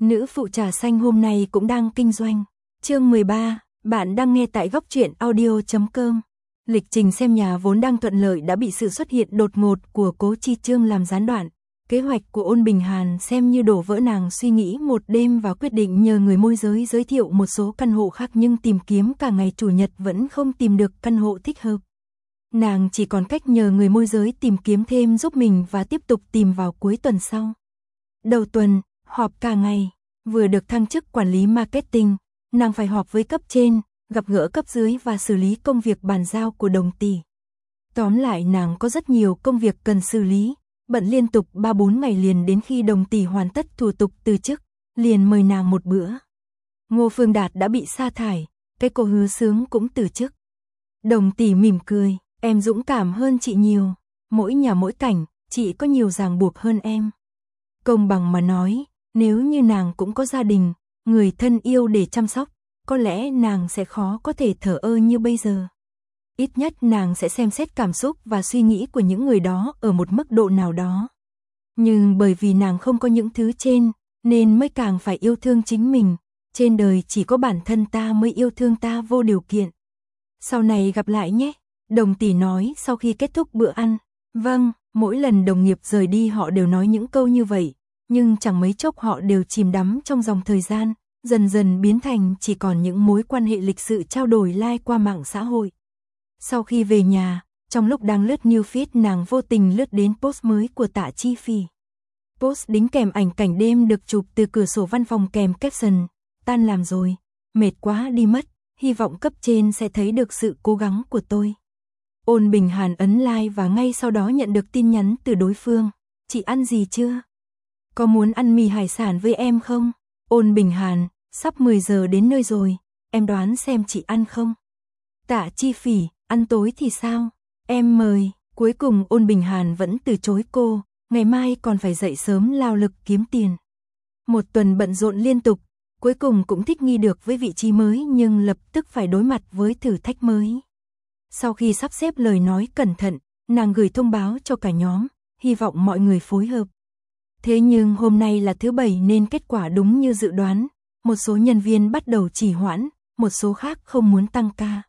Nữ phụ trà xanh hôm nay cũng đang kinh doanh. Chương 13, bạn đang nghe tại góc truyện audio.com. Lịch trình xem nhà vốn đang thuận lợi đã bị sự xuất hiện đột ngột của Cố Chi Trương làm gián đoạn. Kế hoạch của Ôn Bình Hàn xem như đổ vỡ, nàng suy nghĩ một đêm và quyết định nhờ người môi giới giới thiệu một số căn hộ khác, nhưng tìm kiếm cả ngày chủ nhật vẫn không tìm được căn hộ thích hợp. Nàng chỉ còn cách nhờ người môi giới tìm kiếm thêm giúp mình và tiếp tục tìm vào cuối tuần sau. Đầu tuần, họp cả ngày, vừa được thăng chức quản lý marketing, nàng phải họp với cấp trên, gặp gỡ cấp dưới và xử lý công việc bàn giao của Đồng Tỷ. Tóm lại nàng có rất nhiều công việc cần xử lý, bận liên tục 3-4 ngày liền đến khi Đồng Tỷ hoàn tất thủ tục từ chức, liền mời nàng một bữa. Ngô Phương Đạt đã bị sa thải, cái cô Hứa Sướng cũng từ chức. Đồng Tỷ mỉm cười, em dũng cảm hơn chị nhiều, mỗi nhà mỗi cảnh, chị có nhiều ràng buộc hơn em. Công bằng mà nói, nếu như nàng cũng có gia đình, người thân yêu để chăm sóc, có lẽ nàng sẽ khó có thể thờ ơ như bây giờ. Ít nhất nàng sẽ xem xét cảm xúc và suy nghĩ của những người đó ở một mức độ nào đó. Nhưng bởi vì nàng không có những thứ trên, nên mới càng phải yêu thương chính mình. Trên đời chỉ có bản thân ta mới yêu thương ta vô điều kiện. Sau này gặp lại nhé, Đồng Tỷ nói sau khi kết thúc bữa ăn. Vâng, mỗi lần đồng nghiệp rời đi họ đều nói những câu như vậy, nhưng chẳng mấy chốc họ đều chìm đắm trong dòng thời gian, dần dần biến thành chỉ còn những mối quan hệ lịch sự trao đổi like qua mạng xã hội. Sau khi về nhà, trong lúc đang lướt new feed, nàng vô tình lướt đến post mới của Tạ Chi Phỉ. Post đính kèm ảnh cảnh đêm được chụp từ cửa sổ văn phòng kèm caption: tan làm rồi, mệt quá đi mất, hy vọng cấp trên sẽ thấy được sự cố gắng của tôi. Ôn Bình Hàn ấn like và ngay sau đó nhận được tin nhắn từ đối phương: chị ăn gì chưa? Có muốn ăn mì hải sản với em không? Ôn Bình Hàn, sắp 10 giờ đến nơi rồi, em đoán xem chị ăn không? Tạ Chi Phỉ, ăn tối thì sao? Em mời. Cuối cùng Ôn Bình Hàn vẫn từ chối cô, ngày mai còn phải dậy sớm lao lực kiếm tiền. Một tuần bận rộn liên tục, cuối cùng cũng thích nghi được với vị trí mới, nhưng lập tức phải đối mặt với thử thách mới. Sau khi sắp xếp lời nói cẩn thận, nàng gửi thông báo cho cả nhóm, hy vọng mọi người phối hợp. Thế nhưng hôm nay là thứ Bảy nên kết quả đúng như dự đoán, một số nhân viên bắt đầu trì hoãn, một số khác không muốn tăng ca.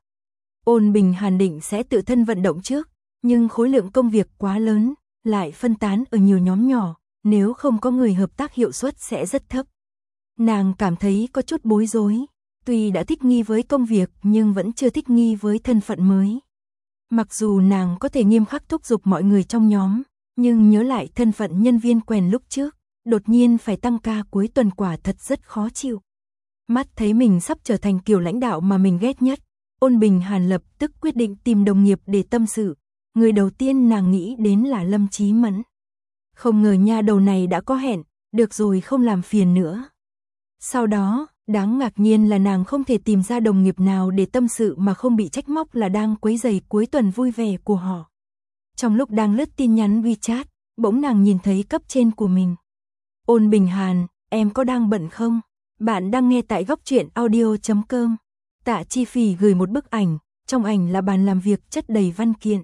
Ôn Bình Hàn định sẽ tự thân vận động trước, nhưng khối lượng công việc quá lớn, lại phân tán ở nhiều nhóm nhỏ, nếu không có người hợp tác hiệu suất sẽ rất thấp. Nàng cảm thấy có chút bối rối, tuy đã thích nghi với công việc nhưng vẫn chưa thích nghi với thân phận mới. Mặc dù nàng có thể nghiêm khắc thúc giục mọi người trong nhóm, nhưng nhớ lại thân phận nhân viên quèn lúc trước, đột nhiên phải tăng ca cuối tuần quả thật rất khó chịu. Mắt thấy mình sắp trở thành kiểu lãnh đạo mà mình ghét nhất, Ôn Bình Hàn lập tức quyết định tìm đồng nghiệp để tâm sự. Người đầu tiên nàng nghĩ đến là Lâm Chí Mẫn. Không ngờ nha đầu này đã có hẹn, được rồi không làm phiền nữa. Sau đó, đáng ngạc nhiên là nàng không thể tìm ra đồng nghiệp nào để tâm sự mà không bị trách móc là đang quấy rầy cuối tuần vui vẻ của họ. Trong lúc đang lướt tin nhắn WeChat, bỗng nàng nhìn thấy cấp trên của mình. Ôn Bình Hàn, em có đang bận không? Bạn đang nghe tại góc truyện audio.com. Tạ Chi Phỉ gửi một bức ảnh, trong ảnh là bàn làm việc chất đầy văn kiện.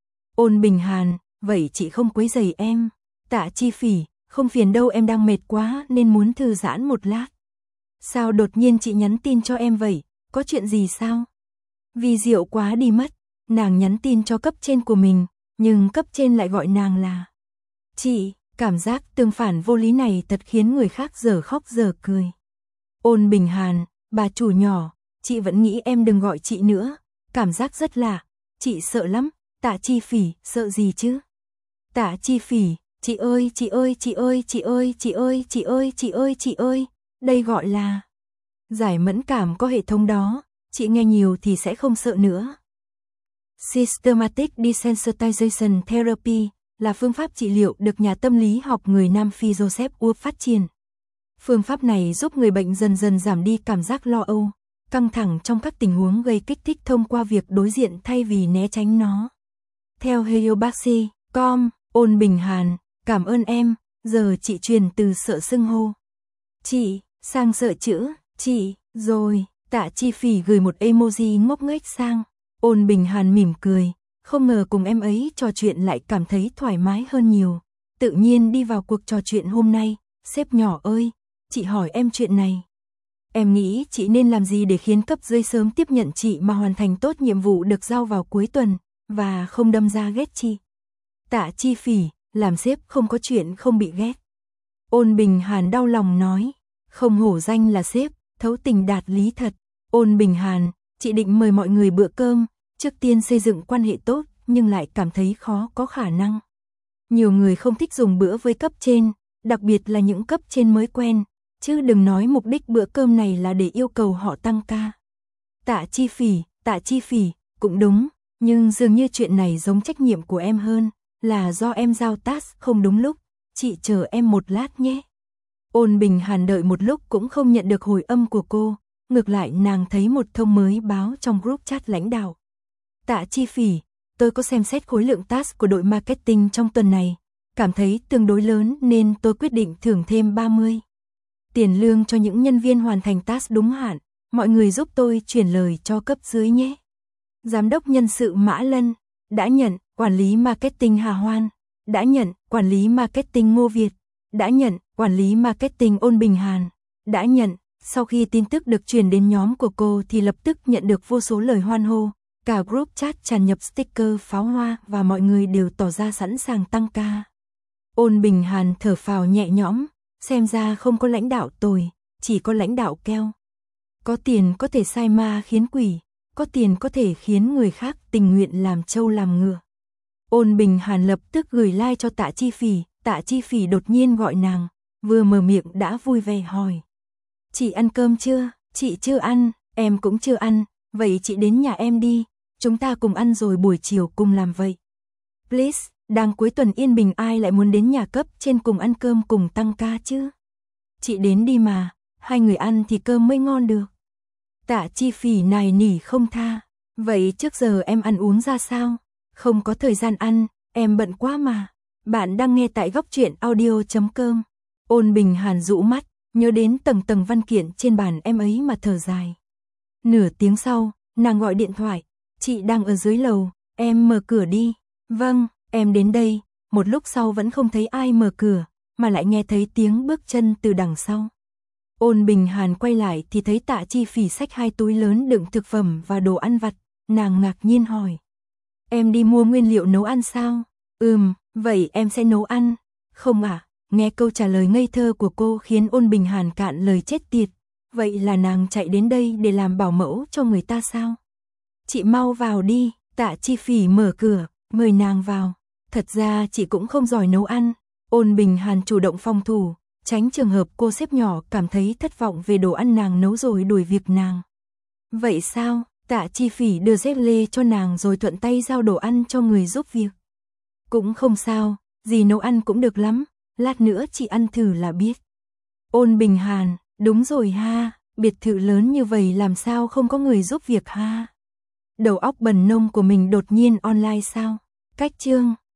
Ôn Bình Hàn, vậy chị không quấy rầy em. Tạ Chi Phỉ, không phiền đâu, em đang mệt quá nên muốn thư giãn một lát. Sao đột nhiên chị nhắn tin cho em vậy, có chuyện gì sao? Vì rượu quá đi mất, nàng nhắn tin cho cấp trên của mình, nhưng cấp trên lại gọi nàng là chị. Cảm giác tương phản vô lý này thật khiến người khác dở khóc dở cười. Ôn Bình Hàn, bà chủ nhỏ, chị vẫn nghĩ em đừng gọi chị nữa, cảm giác rất lạ, chị sợ lắm. Tạ Chi Phỉ, sợ gì chứ? Tạ Chi Phỉ, chị ơi, chị ơi, chị ơi, chị ơi, chị ơi, chị ơi, chị ơi, chị ơi, đây gọi là giải mẫn cảm, có hệ thống đó, chị nghe nhiều thì sẽ không sợ nữa. Systematic Desensitization Therapy là phương pháp trị liệu được nhà tâm lý học người Nam Phi Joseph Wolf phát triển. Phương pháp này giúp người bệnh dần dần giảm đi cảm giác lo âu, căng thẳng trong các tình huống gây kích thích thông qua việc đối diện thay vì né tránh nó. Theo Heyobaxi.com, Ôn Bình Hàn, cảm ơn em, giờ chị truyền từ sợ xưng hô chị sang sợ chữ chị rồi. Tạ Chi Phỉ gửi một emoji ngốc nghếch sang. Ôn Bình Hàn mỉm cười, không ngờ cùng em ấy trò chuyện lại cảm thấy thoải mái hơn nhiều. Tự nhiên đi vào cuộc trò chuyện hôm nay, sếp nhỏ ơi, chị hỏi em chuyện này. Em nghĩ chị nên làm gì để khiến cấp dưới sớm tiếp nhận chị mà hoàn thành tốt nhiệm vụ được giao vào cuối tuần, và không đâm ra ghét chị. Tạ Chi Phỉ, làm sếp không có chuyện không bị ghét. Ôn Bình Hàn đau lòng nói, không hổ danh là sếp, thấu tình đạt lý thật. Ôn Bình Hàn, chị định mời mọi người bữa cơm, trước tiên xây dựng quan hệ tốt, nhưng lại cảm thấy khó có khả năng. Nhiều người không thích dùng bữa với cấp trên, đặc biệt là những cấp trên mới quen, chứ đừng nói mục đích bữa cơm này là để yêu cầu họ tăng ca. Tạ Chi Phỉ, cũng đúng, nhưng dường như chuyện này giống trách nhiệm của em hơn, là do em giao task không đúng lúc, chị chờ em một lát nhé. Ôn Bình Hàn đợi một lúc cũng không nhận được hồi âm của cô, ngược lại nàng thấy một thông mới báo trong group chat lãnh đạo. Tạ Chi Phỉ, tôi có xem xét khối lượng task của đội marketing trong tuần này, cảm thấy tương đối lớn nên tôi quyết định thưởng thêm 30. Tiền lương cho những nhân viên hoàn thành task đúng hạn, mọi người giúp tôi chuyển lời cho cấp dưới nhé. Giám đốc nhân sự Mã Lân, đã nhận. Quản lý marketing Hà Hoan, đã nhận. Quản lý marketing Ngô Việt, đã nhận. Quản lý marketing Ôn Bình Hàn, đã nhận. Sau khi tin tức được truyền đến nhóm của cô thì lập tức nhận được vô số lời hoan hô, cả group chat tràn nhập sticker pháo hoa và mọi người đều tỏ ra sẵn sàng tăng ca. Ôn Bình Hàn thở phào nhẹ nhõm, xem ra không có lãnh đạo tồi, chỉ có lãnh đạo keo. Có tiền có thể sai ma khiến quỷ, có tiền có thể khiến người khác tình nguyện làm trâu làm ngựa. Ôn Bình Hàn lập tức gửi like cho Tạ Chi Phỉ, Tạ Chi Phỉ đột nhiên gọi nàng, vừa mở miệng đã vui vẻ hỏi. Chị ăn cơm chưa? Chị chưa ăn, em cũng chưa ăn, vậy chị đến nhà em đi, chúng ta cùng ăn rồi buổi chiều cùng làm vậy. Please, đang cuối tuần yên bình ai lại muốn đến nhà cấp trên cùng ăn cơm cùng tăng ca chứ? Chị đến đi mà, hai người ăn thì cơm mới ngon được. Tạ Chi Phỉ nài nỉ không tha, vậy trước giờ em ăn uống ra sao? Không có thời gian ăn, em bận quá mà. Bạn đang nghe tại góc truyện audio.com. Ôn Bình Hàn rũ mắt, nhớ đến tầng văn kiện trên bàn em ấy mà thở dài. Nửa tiếng sau, nàng gọi điện thoại, chị đang ở dưới lầu, em mở cửa đi. Vâng, em đến đây. Một lúc sau vẫn không thấy ai mở cửa, mà lại nghe thấy tiếng bước chân từ đằng sau. Ôn Bình Hàn quay lại thì thấy Tạ Chi Phỉ xách 2 túi lớn đựng thực phẩm và đồ ăn vặt, nàng ngạc nhiên hỏi. Em đi mua nguyên liệu nấu ăn sao? Vậy em sẽ nấu ăn. Không à? Nghe câu trả lời ngây thơ của cô khiến Ôn Bình Hàn cạn lời chết tiệt. Vậy là nàng chạy đến đây để làm bảo mẫu cho người ta sao? Chị mau vào đi, Tạ Chi Phỉ mở cửa, mời nàng vào. Thật ra chị cũng không giỏi nấu ăn. Ôn Bình Hàn chủ động phòng thủ, tránh trường hợp cô sếp nhỏ cảm thấy thất vọng về đồ ăn nàng nấu rồi đuổi việc nàng. Vậy sao? Tạ Chi Phỉ đưa dép lê cho nàng rồi thuận tay giao đồ ăn cho người giúp việc. Cũng không sao, gì nấu ăn cũng được lắm, lát nữa chị ăn thử là biết. Ôn Bình Hàn, đúng rồi ha, biệt thự lớn như vậy làm sao không có người giúp việc ha. Đầu óc bần nông của mình đột nhiên online sao? Cách chương